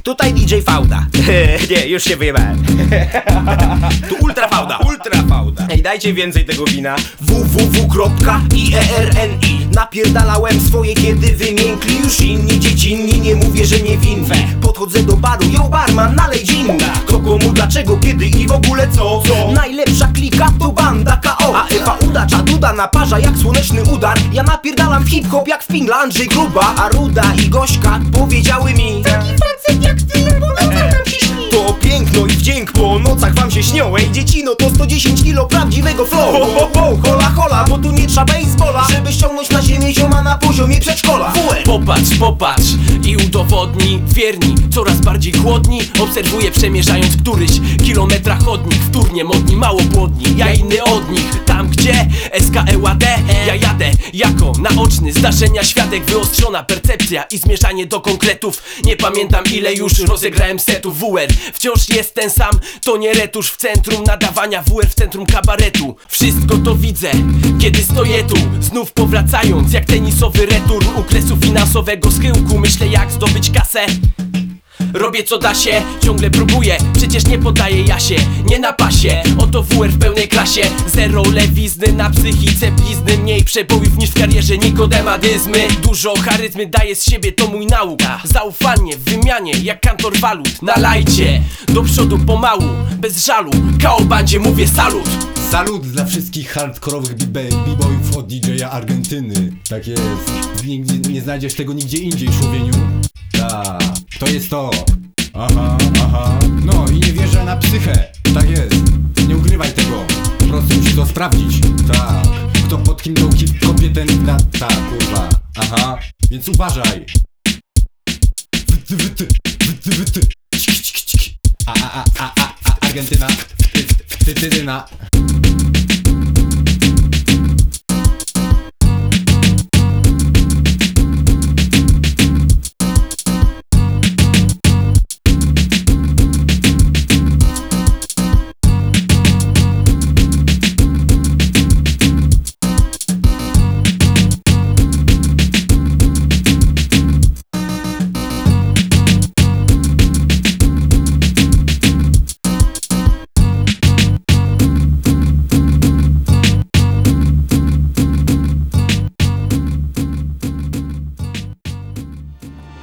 tutaj DJ Fauda. Nie, już się wyjebałem. Tu Ultra Fauda. Ultra Fauda. Ej, dajcie więcej tego wina. www.ierni. Napierdalałem swoje, kiedy wymiękli już inni dziecinni. Nie mówię, że nie winwe. Podchodzę do baru, yo barman, nalej gin. Kto komu, dlaczego, kiedy i w ogóle co? Najlepsza klika to banda KO. A Ewa udacza, Duda naparza jak słoneczny udar. Ja napierdalam w hip-hop jak w Finlandii gruba. A Ruda i Gośka powiedziały mi: taki facet jak ty, bo nocach nam się śni. To piękno i wdzięk po nocach wam się śnią. Ej dziecino, to 110 kilo prawdziwego flow. Ho, ho, ho, hola, hola, bo tu nie trzeba baseballa, żeby ściągnąć na ziemię zioma na poziomie przedszkola. Popatrz, popatrz i udowodni. Wierni, coraz bardziej głodni. Obserwuję, przemierzając któryś kilometra chodnik. Wtórnie modni, mało płodni, ja inny od nich. Tam gdzie SKEłAD, ja jadę jako naoczny zdarzenia świadek. Wyostrzona percepcja i zmierzanie do konkretów. Nie pamiętam ile już rozegrałem setów. WR wciąż jest ten sam, to nie retusz. W centrum nadawania, WR w centrum kabaretu. Wszystko to widzę, kiedy stoję tu, znów powracając jak tenisowy return u kresu finansowego schyłku. Myślę jak zdobyć kasę. Robię co da się, ciągle próbuję, przecież nie poddaję ja się, nie na pasie. Oto WR w pełnej klasie. Zero lewizny na psychice, blizny. Mniej przebojów niż w karierze nikodemadyzmy. Dużo charyzmy daję z siebie, to mój nauka. Zaufanie w wymianie jak kantor walut. Nalajcie, do przodu pomału, bez żalu. KO bandzie mówię salut. Salut dla wszystkich hardkorowych b-boyów od DJ-a Argentyny. Tak jest, nie znajdziesz tego nigdzie indziej, człowieniu. Tak, to jest to. Aha, aha. No i nie wierzę na psychę. Tak jest, nie ukrywaj tego. Po prostu musisz to sprawdzić. Tak, kto pod kim do kopie ten na... Tak, kurwa. Aha, więc uważaj. Argentyna. Tytyna.